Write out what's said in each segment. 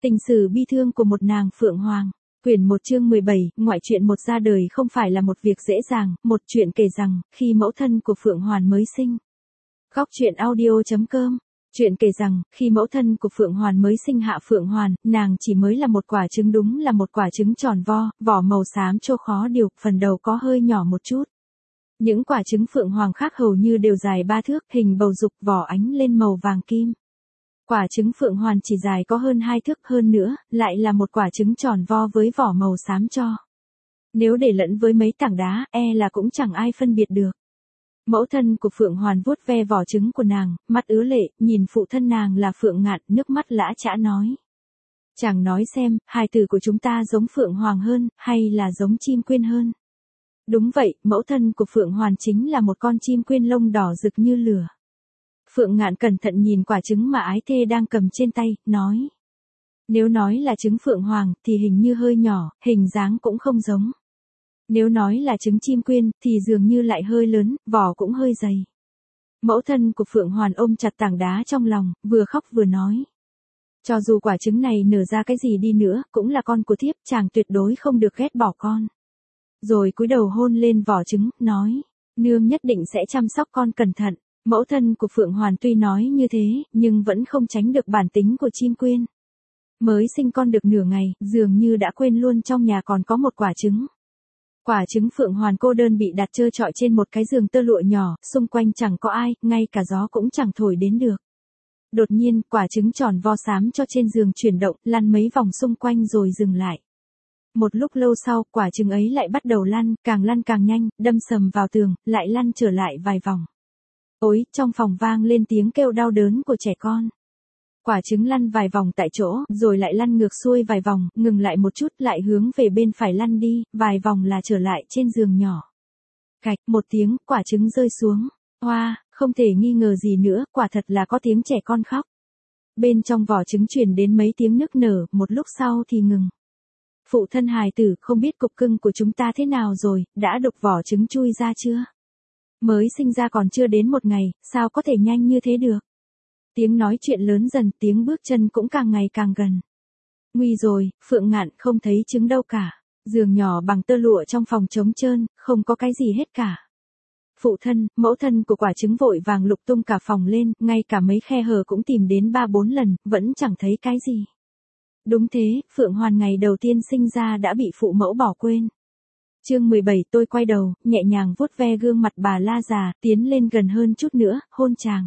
Tình sử bi thương của một nàng Phượng Hoàng. Quyển 1 chương 17, ngoại truyện một ra đời không phải là một việc dễ dàng, một chuyện kể rằng, khi mẫu thân của Phượng Hoàn mới sinh. Góc truyện audio.com. Chuyện kể rằng, khi mẫu thân của Phượng Hoàn mới sinh hạ Phượng Hoàn, nàng chỉ mới là một quả trứng, đúng là một quả trứng tròn vo, vỏ màu xám trâu khó điều, phần đầu có hơi nhỏ một chút. Những quả trứng Phượng Hoàng khác hầu như đều dài 3 thước, hình bầu dục, vỏ ánh lên màu vàng kim. Quả trứng Phượng Hoàn chỉ dài có hơn 2 thước, hơn nữa, lại là một quả trứng tròn vo với vỏ màu xám cho. Nếu để lẫn với mấy tảng đá, là cũng chẳng ai phân biệt được. Mẫu thân của Phượng Hoàn vuốt ve vỏ trứng của nàng, mắt ứa lệ, nhìn phụ thân nàng là Phượng Ngạn, nước mắt lã chã nói. Chàng nói xem, hài tử của chúng ta giống Phượng Hoàng hơn, hay là giống chim quyên hơn? Đúng vậy, mẫu thân của Phượng Hoàn chính là một con chim quyên lông đỏ rực như lửa. Phượng Ngạn cẩn thận nhìn quả trứng mà ái thê đang cầm trên tay, nói. Nếu nói là trứng Phượng Hoàng, thì hình như hơi nhỏ, hình dáng cũng không giống. Nếu nói là trứng chim quyên, thì dường như lại hơi lớn, vỏ cũng hơi dày. Mẫu thân của Phượng Hoàn ôm chặt tảng đá trong lòng, vừa khóc vừa nói. Cho dù quả trứng này nở ra cái gì đi nữa, cũng là con của thiếp, chàng tuyệt đối không được ghét bỏ con. Rồi cúi đầu hôn lên vỏ trứng, nói. Nương nhất định sẽ chăm sóc con cẩn thận. Mẫu thân của Phượng Hoàn tuy nói như thế, nhưng vẫn không tránh được bản tính của chim quyên. Mới sinh con được nửa ngày, dường như đã quên luôn trong nhà còn có một quả trứng. Quả trứng Phượng Hoàn cô đơn bị đặt trơ trọi trên một cái giường tơ lụa nhỏ, xung quanh chẳng có ai, ngay cả gió cũng chẳng thổi đến được. Đột nhiên, quả trứng tròn vo xám cho trên giường chuyển động, lăn mấy vòng xung quanh rồi dừng lại. Một lúc lâu sau, quả trứng ấy lại bắt đầu lăn càng nhanh, đâm sầm vào tường, lại lăn trở lại vài vòng. Ôi, trong phòng vang lên tiếng kêu đau đớn của trẻ con. Quả trứng lăn vài vòng tại chỗ, rồi lại lăn ngược xuôi vài vòng, ngừng lại một chút, lại hướng về bên phải lăn đi, vài vòng là trở lại trên giường nhỏ. Cạch, một tiếng, quả trứng rơi xuống. Hoa, không thể nghi ngờ gì nữa, quả thật là có tiếng trẻ con khóc. Bên trong vỏ trứng truyền đến mấy tiếng nức nở, một lúc sau thì ngừng. Phụ thân hài tử, không biết cục cưng của chúng ta thế nào rồi, đã đục vỏ trứng chui ra chưa? Mới sinh ra còn chưa đến một ngày, sao có thể nhanh như thế được? Tiếng nói chuyện lớn dần, tiếng bước chân cũng càng ngày càng gần. Nguy rồi, Phượng Ngạn không thấy trứng đâu cả. Giường nhỏ bằng tơ lụa trong phòng trống trơn, không có cái gì hết cả. Phụ thân, mẫu thân của quả trứng vội vàng lục tung cả phòng lên, ngay cả mấy khe hở cũng tìm đến 3-4 lần, vẫn chẳng thấy cái gì. Đúng thế, Phượng Hoàn ngày đầu tiên sinh ra đã bị phụ mẫu bỏ quên. Chương 17, tôi quay đầu, nhẹ nhàng vuốt ve gương mặt bà La già, tiến lên gần hơn chút nữa, hôn chàng.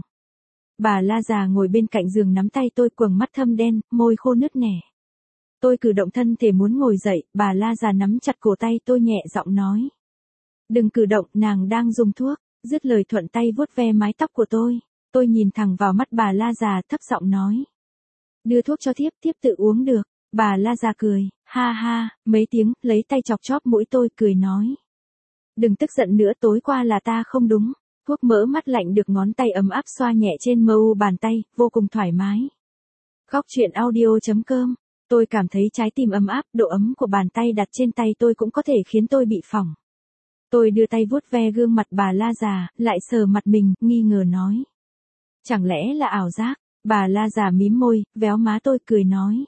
Bà La già ngồi bên cạnh giường nắm tay tôi, quầng mắt thâm đen, môi khô nứt nẻ. Tôi cử động thân thể muốn ngồi dậy, bà La già nắm chặt cổ tay tôi, nhẹ giọng nói. Đừng cử động, nàng đang dùng thuốc. Dứt lời thuận tay vuốt ve mái tóc của tôi. Tôi nhìn thẳng vào mắt bà La già, thấp giọng nói. Đưa thuốc cho thiếp, thiếp tự uống được. Bà La già cười, ha ha, mấy tiếng, lấy tay chọc chóp mũi tôi, cười nói. Đừng tức giận nữa, tối qua là ta không đúng. Thuốc mỡ mắt lạnh được ngón tay ấm áp xoa nhẹ trên mờ u bàn tay, vô cùng thoải mái. Góc truyện audio.com. Tôi cảm thấy trái tim ấm áp, độ ấm của bàn tay đặt trên tay tôi cũng có thể khiến tôi bị phỏng. Tôi đưa tay vuốt ve gương mặt bà La già, lại sờ mặt mình, nghi ngờ nói. Chẳng lẽ là ảo giác? Bà La già mím môi, véo má tôi, cười nói.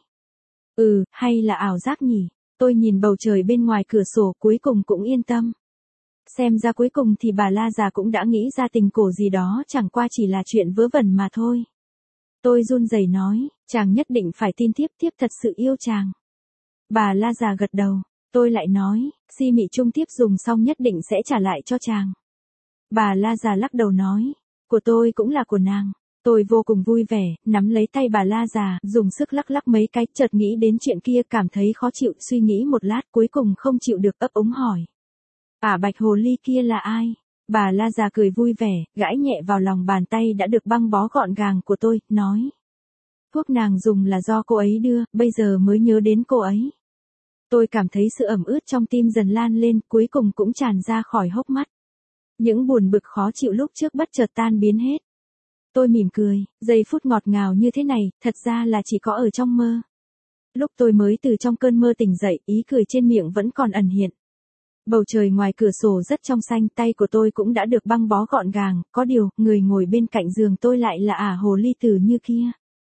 Hay là ảo giác nhỉ? Tôi nhìn bầu trời bên ngoài cửa sổ, cuối cùng cũng yên tâm. Xem ra cuối cùng thì bà La già cũng đã nghĩ ra tình cổ gì đó, chẳng qua chỉ là chuyện vớ vẩn mà thôi. Tôi run rẩy nói, chàng nhất định phải tin thiếp, thiếp thật sự yêu chàng. Bà La già gật đầu, tôi lại nói, si mị chung thiếp dùng xong nhất định sẽ trả lại cho chàng. Bà La già lắc đầu nói, của tôi cũng là của nàng. Tôi vô cùng vui vẻ, nắm lấy tay bà La già, dùng sức lắc lắc mấy cái, chợt nghĩ đến chuyện kia, cảm thấy khó chịu, suy nghĩ một lát, cuối cùng không chịu được, ấp úng hỏi. Bạch hồ ly kia là ai? Bà La già cười vui vẻ, gãi nhẹ vào lòng bàn tay đã được băng bó gọn gàng của tôi, nói. Thuốc nàng dùng là do cô ấy đưa, bây giờ mới nhớ đến cô ấy. Tôi cảm thấy sự ẩm ướt trong tim dần lan lên, cuối cùng cũng tràn ra khỏi hốc mắt. Những buồn bực khó chịu lúc trước bất chợt tan biến hết. Tôi mỉm cười, giây phút ngọt ngào như thế này, thật ra là chỉ có ở trong mơ. Lúc tôi mới từ trong cơn mơ tỉnh dậy, ý cười trên miệng vẫn còn ẩn hiện. Bầu trời ngoài cửa sổ rất trong xanh, tay của tôi cũng đã được băng bó gọn gàng, có điều, người ngồi bên cạnh giường tôi lại là hồ ly tử như kia.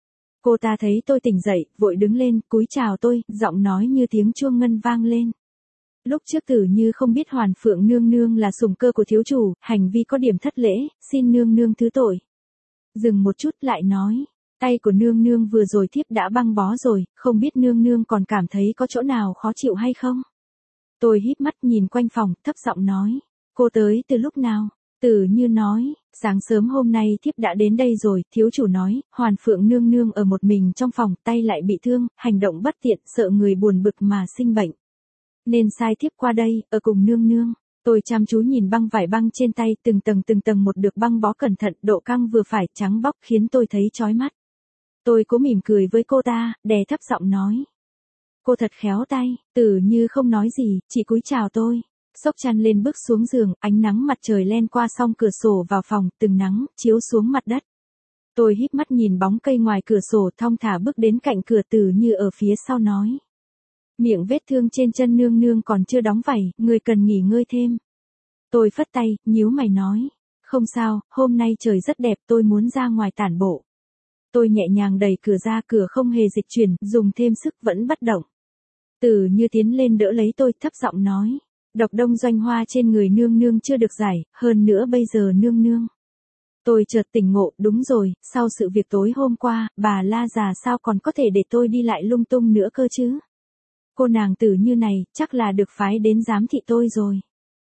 Cô ta thấy tôi tỉnh dậy, vội đứng lên, cúi chào tôi, giọng nói như tiếng chuông ngân vang lên. Lúc trước Tử Như không biết Hoàn Phượng nương nương là sủng cơ của thiếu chủ, hành vi có điểm thất lễ, xin nương nương thứ tội. Dừng một chút lại nói, tay của nương nương vừa rồi thiếp đã băng bó rồi, không biết nương nương còn cảm thấy có chỗ nào khó chịu hay không? Tôi híp mắt nhìn quanh phòng, thấp giọng nói, cô tới từ lúc nào? Tử Như nói, sáng sớm hôm nay thiếp đã đến đây rồi, thiếu chủ nói, Hoàn Phượng nương nương ở một mình trong phòng, tay lại bị thương, hành động bất tiện, sợ người buồn bực mà sinh bệnh. Nên sai thiếp qua đây, ở cùng nương nương. Tôi chăm chú nhìn băng vải băng trên tay, từng tầng một được băng bó cẩn thận, độ căng vừa phải, trắng bóc, khiến tôi thấy chói mắt. Tôi cố mỉm cười với cô ta, đè thấp giọng nói. Cô thật khéo tay. Tử Như không nói gì, chỉ cúi chào tôi. Xốc chăn lên bước xuống giường, ánh nắng mặt trời len qua song cửa sổ vào phòng, từng nắng, chiếu xuống mặt đất. Tôi híp mắt nhìn bóng cây ngoài cửa sổ, thong thả bước đến cạnh cửa. Tử Như ở phía sau nói. Miệng vết thương trên chân nương nương còn chưa đóng vảy, người cần nghỉ ngơi thêm. Tôi phất tay, nhíu mày nói. Không sao, hôm nay trời rất đẹp, tôi muốn ra ngoài tản bộ. Tôi nhẹ nhàng đẩy cửa ra, cửa không hề dịch chuyển, dùng thêm sức vẫn bất động. Tử Như tiến lên đỡ lấy tôi, thấp giọng nói. Độc đông doanh hoa trên người nương nương chưa được giải, hơn nữa bây giờ nương nương. Tôi chợt tỉnh ngộ, đúng rồi, sau sự việc tối hôm qua, bà La già sao còn có thể để tôi đi lại lung tung nữa cơ chứ? Cô nàng Tử Như này, chắc là được phái đến giám thị tôi rồi.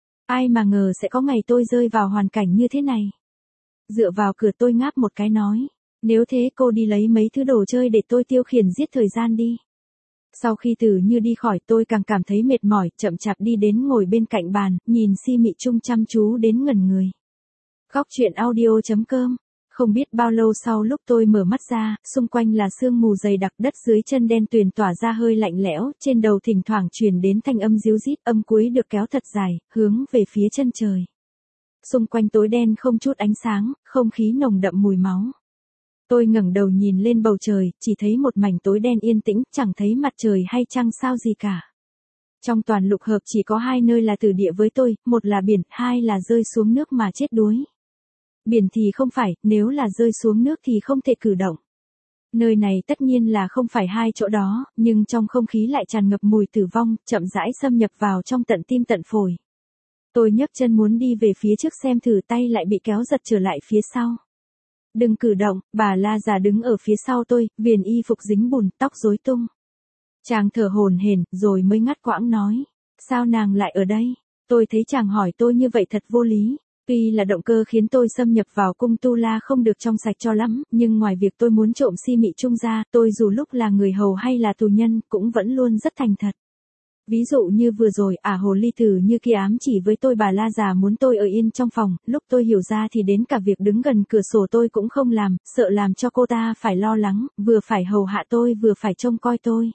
Ai mà ngờ sẽ có ngày tôi rơi vào hoàn cảnh như thế này. Dựa vào cửa tôi ngáp một cái nói. Nếu thế cô đi lấy mấy thứ đồ chơi để tôi tiêu khiển giết thời gian đi. Sau khi Tử Như đi khỏi tôi càng cảm thấy mệt mỏi, chậm chạp đi đến ngồi bên cạnh bàn, nhìn Si Mị Trung chăm chú đến ngẩn người. Góc truyện audio.com. Không biết bao lâu sau lúc tôi mở mắt ra, xung quanh là sương mù dày đặc, đất dưới chân đen tuyền tỏa ra hơi lạnh lẽo, trên đầu thỉnh thoảng truyền đến thanh âm ríu rít, âm cuối được kéo thật dài, hướng về phía chân trời. Xung quanh tối đen không chút ánh sáng, không khí nồng đậm mùi máu. Tôi ngẩng đầu nhìn lên bầu trời, chỉ thấy một mảnh tối đen yên tĩnh, chẳng thấy mặt trời hay trăng sao gì cả. Trong toàn lục hợp chỉ có hai nơi là tử địa với tôi, một là biển, hai là rơi xuống nước mà chết đuối. Biển thì không phải, nếu là rơi xuống nước thì không thể cử động. Nơi này tất nhiên là không phải hai chỗ đó, nhưng trong không khí lại tràn ngập mùi tử vong, chậm rãi xâm nhập vào trong tận tim tận phổi. Tôi nhấc chân muốn đi về phía trước xem thử, tay lại bị kéo giật trở lại phía sau. Đừng cử động, bà La già đứng ở phía sau tôi, viền y phục dính bùn, tóc rối tung. Chàng thở hổn hển, rồi mới ngắt quãng nói. Sao nàng lại ở đây? Tôi thấy chàng hỏi tôi như vậy thật vô lý. Tuy là động cơ khiến tôi xâm nhập vào cung Tu La không được trong sạch cho lắm, nhưng ngoài việc tôi muốn trộm Si Mị Trung ra, tôi dù lúc là người hầu hay là tù nhân, cũng vẫn luôn rất thành thật. Ví dụ như vừa rồi, hồ ly Tử Như kia ám chỉ với tôi bà La già muốn tôi ở yên trong phòng, lúc tôi hiểu ra thì đến cả việc đứng gần cửa sổ tôi cũng không làm, sợ làm cho cô ta phải lo lắng, vừa phải hầu hạ tôi vừa phải trông coi tôi.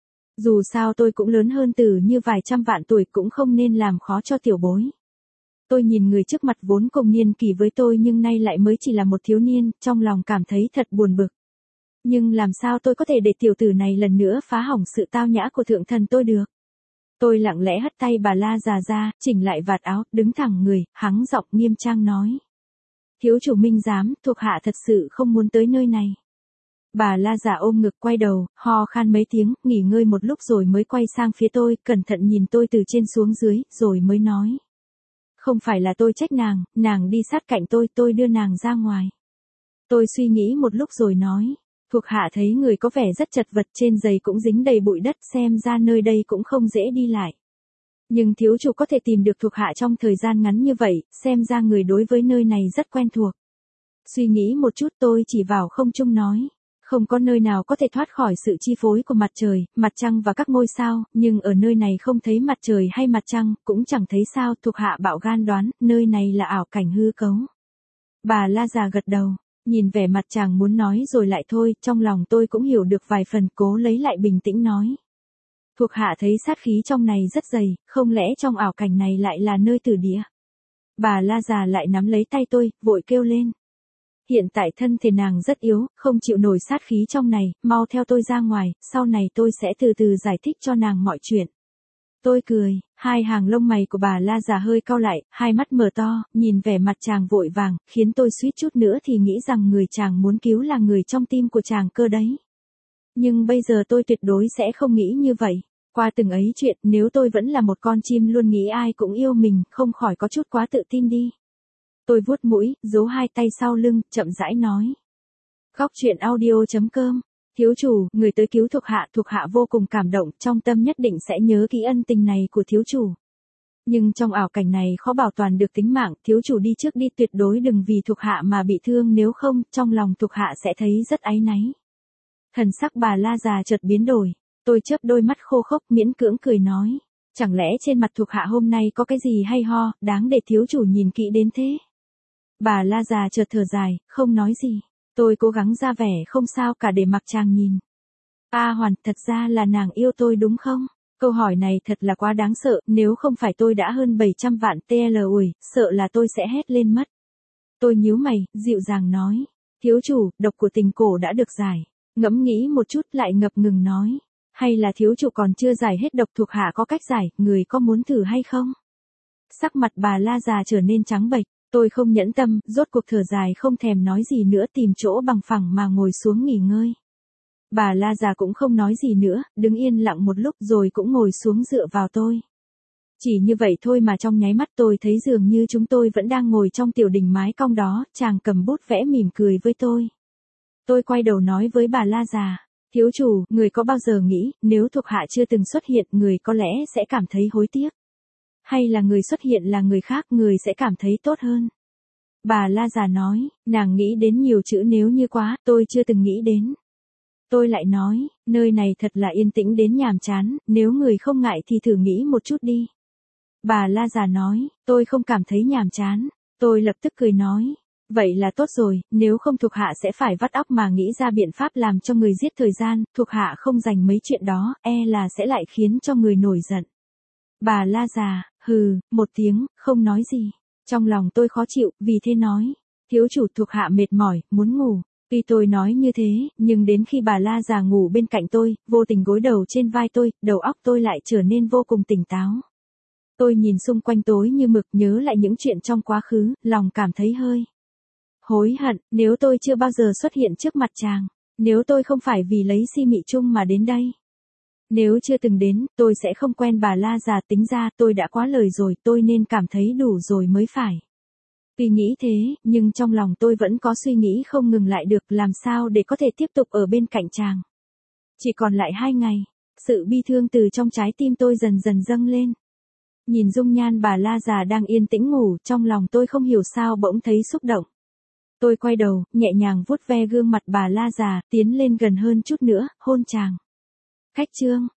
Dù sao tôi cũng lớn hơn Tử Như vài trăm vạn tuổi, cũng không nên làm khó cho tiểu bối. Tôi nhìn người trước mặt vốn cùng niên kỷ với tôi nhưng nay lại mới chỉ là một thiếu niên, trong lòng cảm thấy thật buồn bực. Nhưng làm sao tôi có thể để tiểu tử này lần nữa phá hỏng sự tao nhã của thượng thần tôi được? Tôi lặng lẽ hất tay bà La già ra, chỉnh lại vạt áo, đứng thẳng người, hắng giọng nghiêm trang nói. Thiếu chủ minh giám, thuộc hạ thật sự không muốn tới nơi này. Bà La già ôm ngực quay đầu, ho khan mấy tiếng, nghỉ ngơi một lúc rồi mới quay sang phía tôi, cẩn thận nhìn tôi từ trên xuống dưới, rồi mới nói. Không phải là tôi trách nàng đi sát cạnh tôi đưa nàng ra ngoài. Tôi suy nghĩ một lúc rồi nói. Thuộc hạ thấy người có vẻ rất chật vật, trên giày cũng dính đầy bụi đất, xem ra nơi đây cũng không dễ đi lại. Nhưng thiếu chủ có thể tìm được thuộc hạ trong thời gian ngắn như vậy, xem ra người đối với nơi này rất quen thuộc. Suy nghĩ một chút tôi chỉ vào không trung nói. Không có nơi nào có thể thoát khỏi sự chi phối của mặt trời, mặt trăng và các ngôi sao, nhưng ở nơi này không thấy mặt trời hay mặt trăng, cũng chẳng thấy sao, thuộc hạ bạo gan đoán, nơi này là ảo cảnh hư cấu. Bà La già gật đầu. Nhìn vẻ mặt chàng muốn nói rồi lại thôi, trong lòng tôi cũng hiểu được vài phần, cố lấy lại bình tĩnh nói. Thuộc hạ thấy sát khí trong này rất dày, không lẽ trong ảo cảnh này lại là nơi tử địa? Bà La già lại nắm lấy tay tôi, vội kêu lên. Hiện tại thân thể nàng rất yếu, không chịu nổi sát khí trong này, mau theo tôi ra ngoài, sau này tôi sẽ từ từ giải thích cho nàng mọi chuyện. Tôi cười, hai hàng lông mày của bà La già hơi cau lại, hai mắt mở to, nhìn vẻ mặt chàng vội vàng, khiến tôi suýt chút nữa thì nghĩ rằng người chàng muốn cứu là người trong tim của chàng cơ đấy. Nhưng bây giờ tôi tuyệt đối sẽ không nghĩ như vậy. Qua từng ấy chuyện, nếu tôi vẫn là một con chim luôn nghĩ ai cũng yêu mình, không khỏi có chút quá tự tin đi. Tôi vuốt mũi, giấu hai tay sau lưng, chậm rãi nói. Góc truyện audio.com. Thiếu chủ, người tới cứu thuộc hạ vô cùng cảm động, trong tâm nhất định sẽ nhớ kỹ ân tình này của thiếu chủ. Nhưng trong ảo cảnh này khó bảo toàn được tính mạng, thiếu chủ đi trước đi, tuyệt đối đừng vì thuộc hạ mà bị thương, nếu không, trong lòng thuộc hạ sẽ thấy rất áy náy. Thần sắc Bà La già chợt biến đổi, tôi chớp đôi mắt khô khốc miễn cưỡng cười nói. Chẳng lẽ trên mặt thuộc hạ hôm nay có cái gì hay ho, đáng để thiếu chủ nhìn kỹ đến thế? Bà La già chợt thở dài, không nói gì. Tôi cố gắng ra vẻ không sao cả để mặc chàng nhìn. A Hoàn, thật ra là nàng yêu tôi đúng không? Câu hỏi này thật là quá đáng sợ, nếu không phải tôi đã hơn 700 vạn TL ủi, sợ là tôi sẽ hét lên mất. Tôi nhíu mày, dịu dàng nói. Thiếu chủ, độc của tình cổ đã được giải. Ngẫm nghĩ một chút lại ngập ngừng nói. Hay là thiếu chủ còn chưa giải hết độc, thuộc hạ có cách giải, người có muốn thử hay không? Sắc mặt Bà La già trở nên trắng bệch. Tôi không nhẫn tâm, rốt cuộc thở dài không thèm nói gì nữa, tìm chỗ bằng phẳng mà ngồi xuống nghỉ ngơi. Bà La già cũng không nói gì nữa, đứng yên lặng một lúc rồi cũng ngồi xuống dựa vào tôi. Chỉ như vậy thôi mà trong nháy mắt tôi thấy dường như chúng tôi vẫn đang ngồi trong tiểu đình mái cong đó, chàng cầm bút vẽ mỉm cười với tôi. Tôi quay đầu nói với Bà La già, thiếu chủ, người có bao giờ nghĩ, nếu thuộc hạ chưa từng xuất hiện, người có lẽ sẽ cảm thấy hối tiếc? Hay là người xuất hiện là người khác, người sẽ cảm thấy tốt hơn? Bà La già nói, nàng nghĩ đến nhiều chữ nếu như quá, tôi chưa từng nghĩ đến. Tôi lại nói, nơi này thật là yên tĩnh đến nhàm chán, nếu người không ngại thì thử nghĩ một chút đi. Bà La già nói, tôi không cảm thấy nhàm chán. Tôi lập tức cười nói, vậy là tốt rồi, nếu không thuộc hạ sẽ phải vắt óc mà nghĩ ra biện pháp làm cho người giết thời gian, thuộc hạ không dành mấy chuyện đó, e là sẽ lại khiến cho người nổi giận. Bà La già, hừ, một tiếng, không nói gì. Trong lòng tôi khó chịu, vì thế nói, thiếu chủ, thuộc hạ mệt mỏi, muốn ngủ. Tuy tôi nói như thế, nhưng đến khi Bà La già ngủ bên cạnh tôi, vô tình gối đầu trên vai tôi, đầu óc tôi lại trở nên vô cùng tỉnh táo. Tôi nhìn xung quanh tối như mực, nhớ lại những chuyện trong quá khứ, lòng cảm thấy hơi hối hận, nếu tôi chưa bao giờ xuất hiện trước mặt chàng, nếu tôi không phải vì lấy Si Mị Chung mà đến đây. Nếu chưa từng đến, tôi sẽ không quen Bà La già, tính ra tôi đã quá lời rồi, tôi nên cảm thấy đủ rồi mới phải. Tuy nghĩ thế, nhưng trong lòng tôi vẫn có suy nghĩ không ngừng lại được, làm sao để có thể tiếp tục ở bên cạnh chàng. Chỉ còn lại 2 ngày, sự bi thương từ trong trái tim tôi dần dần dâng lên. Nhìn dung nhan Bà La già đang yên tĩnh ngủ, trong lòng tôi không hiểu sao bỗng thấy xúc động. Tôi quay đầu, nhẹ nhàng vuốt ve gương mặt Bà La già, tiến lên gần hơn chút nữa, hôn chàng. Khách chương.